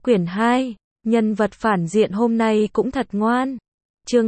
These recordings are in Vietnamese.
Quyển 2, nhân vật phản diện hôm nay cũng thật ngoan. Chương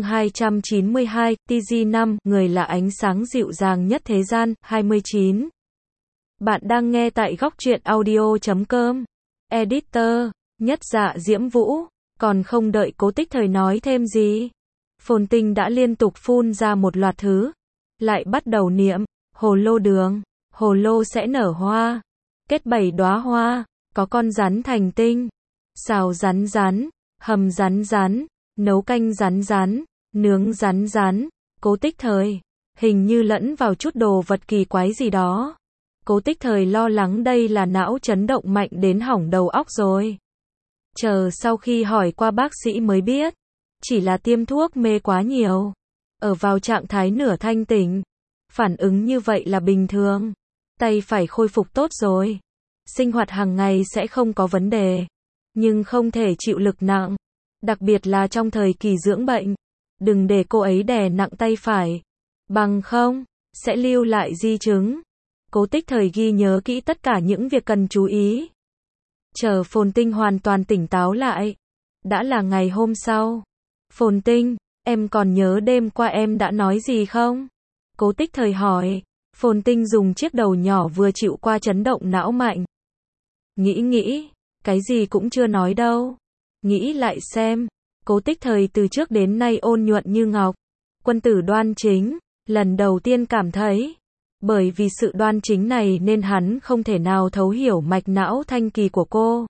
292, TG5, người là ánh sáng dịu dàng nhất thế gian, 29. Bạn đang nghe tại góc truyện audio.com. Editor, Nhất Dạ Diễm Vũ, còn không đợi Cố Tích Thời nói thêm gì. Phồn Tinh đã liên tục phun ra một loạt thứ. Lại bắt đầu niệm, hồ lô đường, hồ lô sẽ nở hoa. Kết 7 đóa hoa, có con rắn thành tinh. Xào rắn rắn, hầm rắn rắn, nấu canh rắn rắn, nướng rắn rắn. Cố Tích Thời, hình như lẫn vào chút đồ vật kỳ quái gì đó. Cố Tích Thời lo lắng đây là não chấn động mạnh đến hỏng đầu óc rồi. Chờ sau khi hỏi qua bác sĩ mới biết, chỉ là tiêm thuốc mê quá nhiều. Ở vào trạng thái nửa thanh tỉnh. Phản ứng như vậy là bình thường. Tay phải khôi phục tốt rồi. Sinh hoạt hàng ngày sẽ không có vấn đề. Nhưng không thể chịu lực nặng. Đặc biệt là trong thời kỳ dưỡng bệnh. Đừng để cô ấy đè nặng tay phải. Bằng không, sẽ lưu lại di chứng. Cố Tích Thời ghi nhớ kỹ tất cả những việc cần chú ý. Chờ Phồn Tinh hoàn toàn tỉnh táo lại. Đã là ngày hôm sau. Phồn Tinh, em còn nhớ đêm qua em đã nói gì không? Cố Tích Thời hỏi. Phồn Tinh dùng chiếc đầu nhỏ vừa chịu qua chấn động não mạnh. Nghĩ, cái gì cũng chưa nói đâu. Nghĩ lại xem. Cố Tích Thời từ trước đến nay ôn nhuận như ngọc. Quân tử đoan chính. Lần đầu tiên cảm thấy. Bởi vì sự đoan chính này nên hắn không thể nào thấu hiểu mạch não thanh kỳ của cô.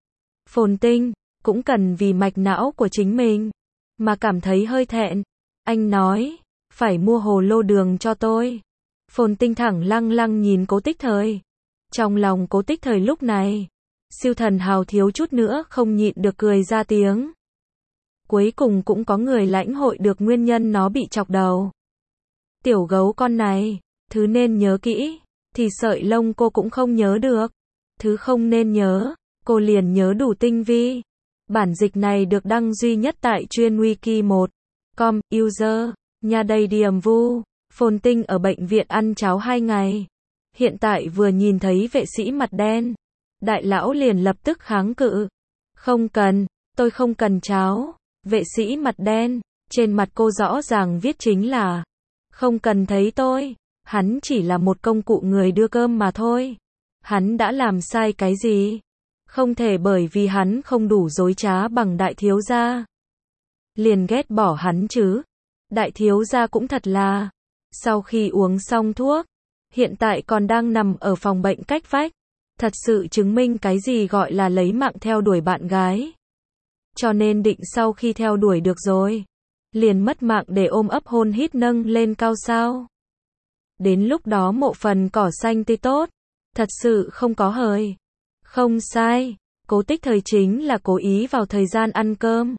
Phồn Tinh, cũng cần vì mạch não của chính mình. Mà cảm thấy hơi thẹn. Anh nói, phải mua hồ lô đường cho tôi. Phồn Tinh thẳng lăng lăng nhìn Cố Tích Thời. Trong lòng Cố Tích Thời lúc này, siêu thần hào thiếu chút nữa không nhịn được cười ra tiếng. Cuối cùng cũng có người lãnh hội được nguyên nhân nó bị chọc đầu. Tiểu gấu con này, thứ nên nhớ kỹ, thì sợi lông cô cũng không nhớ được. Thứ không nên nhớ, cô liền nhớ đủ tinh vi. Bản dịch này được đăng duy nhất tại chuyên wiki 1.com, user, nhà đầy điểm vu. Phồn Tinh ở bệnh viện ăn cháo 2 ngày. Hiện tại vừa nhìn thấy vệ sĩ mặt đen. Đại lão liền lập tức kháng cự. Không cần, tôi không cần cháo. Vệ sĩ mặt đen, trên mặt cô rõ ràng viết chính là không cần thấy tôi. Hắn chỉ là một công cụ người đưa cơm mà thôi. Hắn đã làm sai cái gì? Không thể bởi vì hắn không đủ dối trá bằng đại thiếu gia liền ghét bỏ hắn chứ. Đại thiếu gia cũng thật là, sau khi uống xong thuốc, hiện tại còn đang nằm ở phòng bệnh cách vách. Thật sự chứng minh cái gì gọi là lấy mạng theo đuổi bạn gái. Cho nên định sau khi theo đuổi được rồi, liền mất mạng để ôm ấp hôn hít nâng lên cao sao. Đến lúc đó mộ phần cỏ xanh tươi tốt. Thật sự không có hời. Không sai, Cố Tích Thời chính là cố ý vào thời gian ăn cơm.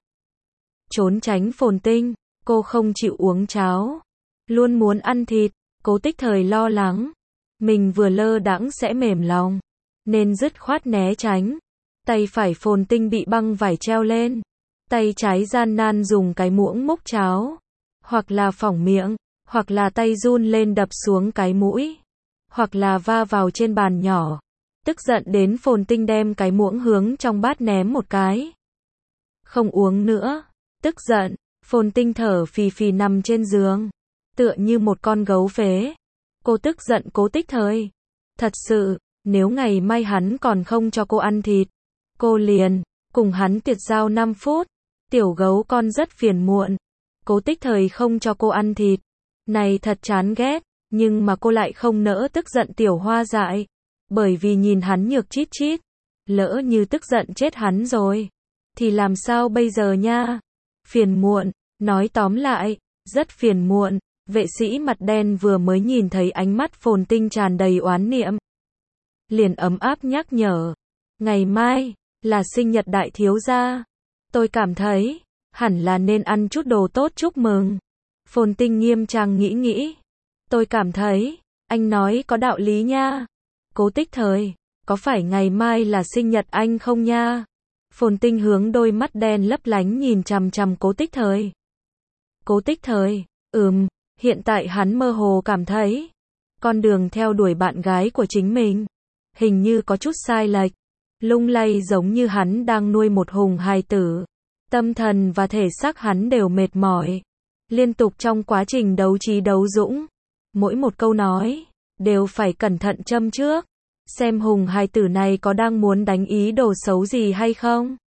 Trốn tránh Phồn Tinh, cô không chịu uống cháo. Luôn muốn ăn thịt, Cố Tích Thời lo lắng. Mình vừa lơ đãng sẽ mềm lòng. Nên dứt khoát né tránh. Tay phải Phồn Tinh bị băng vải treo lên. Tay trái gian nan dùng cái muỗng múc cháo. Hoặc là phỏng miệng, hoặc là tay run lên đập xuống cái mũi. Hoặc là va vào trên bàn nhỏ. Tức giận đến Phồn Tinh đem cái muỗng hướng trong bát ném một cái. Không uống nữa. Tức giận, Phồn Tinh thở phì phì nằm trên giường. Tựa như một con gấu phế. Cô tức giận Cố Tích Thời. Thật sự, nếu ngày mai hắn còn không cho cô ăn thịt, cô liền cùng hắn tuyệt giao 5 phút. Tiểu gấu con rất phiền muộn. Cố Tích Thời không cho cô ăn thịt. Này thật chán ghét. Nhưng mà cô lại không nỡ tức giận tiểu hoa dại. Bởi vì nhìn hắn nhược chít chít. Lỡ như tức giận chết hắn rồi. Thì làm sao bây giờ nha? Phiền muộn. Nói tóm lại, rất phiền muộn. Vệ sĩ mặt đen vừa mới nhìn thấy ánh mắt Phồn Tinh tràn đầy oán niệm. Liền ấm áp nhắc nhở. Ngày mai, là sinh nhật đại thiếu gia. Tôi cảm thấy, hẳn là nên ăn chút đồ tốt chúc mừng. Phồn Tinh nghiêm trang nghĩ. Tôi cảm thấy, anh nói có đạo lý nha. Cố Tích Thời, có phải ngày mai là sinh nhật anh không nha? Phồn Tinh hướng đôi mắt đen lấp lánh nhìn chằm chằm Cố Tích Thời. Cố Tích Thời, hiện tại hắn mơ hồ cảm thấy, con đường theo đuổi bạn gái của chính mình, hình như có chút sai lệch. lung lay giống như hắn đang nuôi một hùng hài tử. Tâm thần và thể xác hắn đều mệt mỏi. Liên tục trong quá trình đấu trí đấu dũng, mỗi một câu nói đều phải cẩn thận châm trước, xem hùng hài tử này có đang muốn đánh ý đồ xấu gì hay không.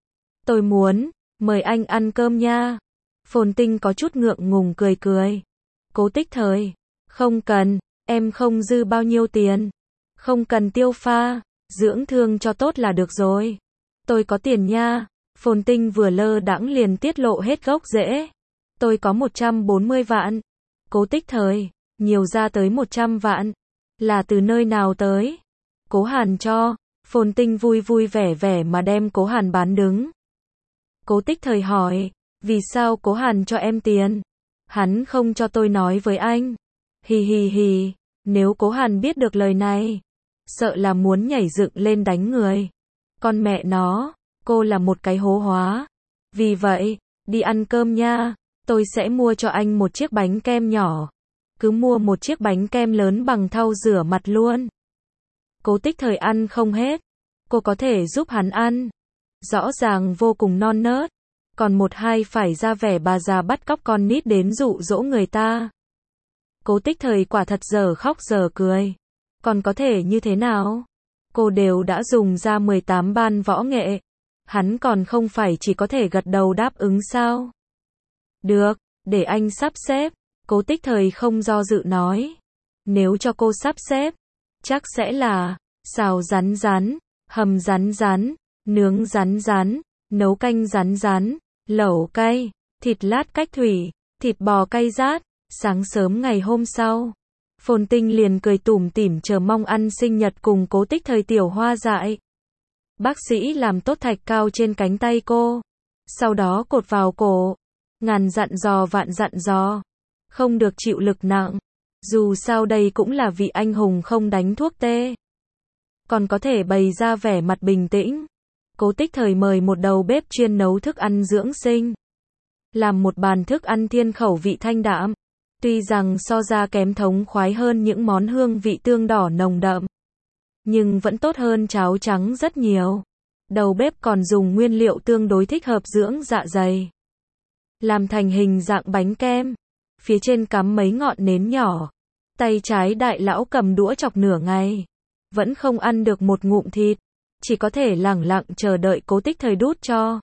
Tôi muốn mời anh ăn cơm nha. Phồn Tinh có chút ngượng ngùng cười cười. Cố Tích Thời, không cần, em không dư bao nhiêu tiền, không cần tiêu pha, dưỡng thương cho tốt là được rồi. Tôi có tiền nha. Phồn Tinh vừa lơ đãng liền tiết lộ hết gốc rễ. Tôi có 140 vạn. Cố Tích Thời, nhiều ra tới 100 vạn. Là từ nơi nào tới? Cố Hàn cho. Phồn Tinh vui vui vẻ vẻ mà đem Cố Hàn bán đứng. Cố Tích Thời hỏi, vì sao Cố Hàn cho em tiền? Hắn không cho tôi nói với anh. Hì hì hì, nếu Cố Hàn biết được lời này, sợ là muốn nhảy dựng lên đánh người. Con mẹ nó, cô là một cái hố hóa. Vì vậy, đi ăn cơm nha, tôi sẽ mua cho anh một chiếc bánh kem nhỏ. Cứ mua một chiếc bánh kem lớn bằng thau rửa mặt luôn. Cố Tích Thời ăn không hết, cô có thể giúp hắn ăn. Rõ ràng vô cùng non nớt, còn một hai phải ra vẻ bà già bắt cóc con nít đến dụ dỗ người ta. Cố Tích Thời quả thật giờ khóc giờ cười. Còn có thể như thế nào? Cô đều đã dùng ra 18 ban võ nghệ. Hắn còn không phải chỉ có thể gật đầu đáp ứng sao? Được, để anh sắp xếp. Cố Tích Thời không do dự nói. Nếu cho cô sắp xếp, chắc sẽ là xào rắn rắn, hầm rắn rắn, nướng rắn rắn, nấu canh rắn rắn, lẩu cay, thịt lát cách thủy, thịt bò cay rát. Sáng sớm ngày hôm sau, Phồn Tinh liền cười tủm tỉm chờ mong ăn sinh nhật cùng Cố Tích Thời tiểu hoa dại. Bác sĩ làm tốt thạch cao trên cánh tay cô, sau đó cột vào cổ. Ngàn dặn dò vạn dặn dò, không được chịu lực nặng. Dù sao đây cũng là vị anh hùng không đánh thuốc tê, còn có thể bày ra vẻ mặt bình tĩnh. Cố Tích Thời mời một đầu bếp chuyên nấu thức ăn dưỡng sinh, làm một bàn thức ăn thiên khẩu vị thanh đạm. Tuy rằng so ra kém thống khoái hơn những món hương vị tương đỏ nồng đậm, nhưng vẫn tốt hơn cháo trắng rất nhiều. Đầu bếp còn dùng nguyên liệu tương đối thích hợp dưỡng dạ dày, làm thành hình dạng bánh kem, phía trên cắm mấy ngọn nến nhỏ. Tay trái đại lão cầm đũa chọc nửa ngày, vẫn không ăn được một ngụm thịt, chỉ có thể lẳng lặng chờ đợi Cố Tích Thời đút cho.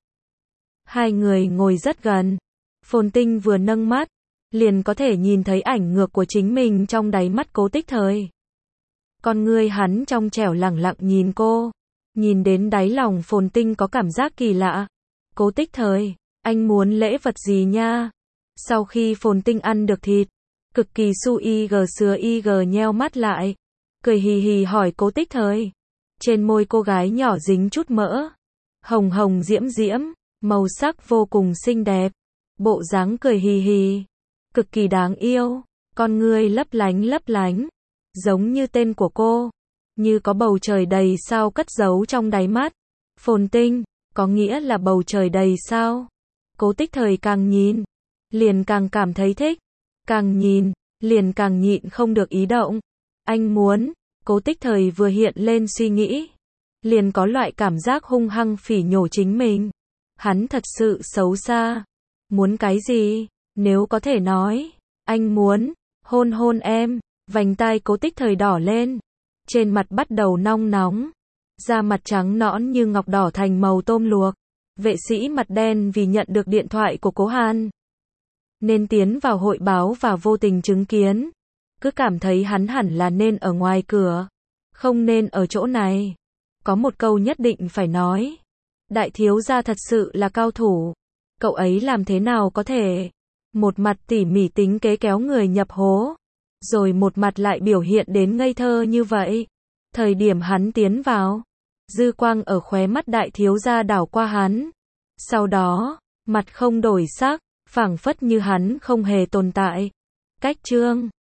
Hai người ngồi rất gần, Phồn Tinh vừa nâng mắt, liền có thể nhìn thấy ảnh ngược của chính mình trong đáy mắt Cố Tích Thời. Con ngươi hắn trong trẻo lẳng lặng nhìn cô, nhìn đến đáy lòng Phồn Tinh có cảm giác kỳ lạ. Cố Tích Thời, anh muốn lễ vật gì nha? Sau khi Phồn Tinh ăn được thịt, cực kỳ su ig sứa ig nheo mắt lại, cười hì hì hỏi Cố Tích Thời. Trên môi cô gái nhỏ dính chút mỡ, hồng hồng diễm diễm, màu sắc vô cùng xinh đẹp, bộ dáng cười hì hì, cực kỳ đáng yêu, con ngươi lấp lánh, giống như tên của cô, như có bầu trời đầy sao cất giấu trong đáy mắt. Phồn Tinh, có nghĩa là bầu trời đầy sao? Cố Tích Thời càng nhìn, liền càng cảm thấy thích, càng nhìn, liền càng nhịn không được ý động. Anh muốn, Cố Tích Thời vừa hiện lên suy nghĩ, liền có loại cảm giác hung hăng phỉ nhổ chính mình. Hắn thật sự xấu xa. Muốn cái gì? Nếu có thể nói, anh muốn hôn hôn em. Vành tai Cố Tích Thời đỏ lên, trên mặt bắt đầu nong nóng, da mặt trắng nõn như ngọc đỏ thành màu tôm luộc. Vệ sĩ mặt đen vì nhận được điện thoại của Cố Hàn, nên tiến vào hội báo và vô tình chứng kiến. Cứ cảm thấy hắn hẳn là nên ở ngoài cửa, không nên ở chỗ này. Có một câu nhất định phải nói, đại thiếu gia thật sự là cao thủ. Cậu ấy làm thế nào có thể một mặt tỉ mỉ tính kế kéo người nhập hố, rồi một mặt lại biểu hiện đến ngây thơ như vậy. Thời điểm hắn tiến vào, dư quang ở khóe mắt đại thiếu gia đảo qua hắn, sau đó mặt không đổi sắc, phảng phất như hắn không hề tồn tại. Cách chương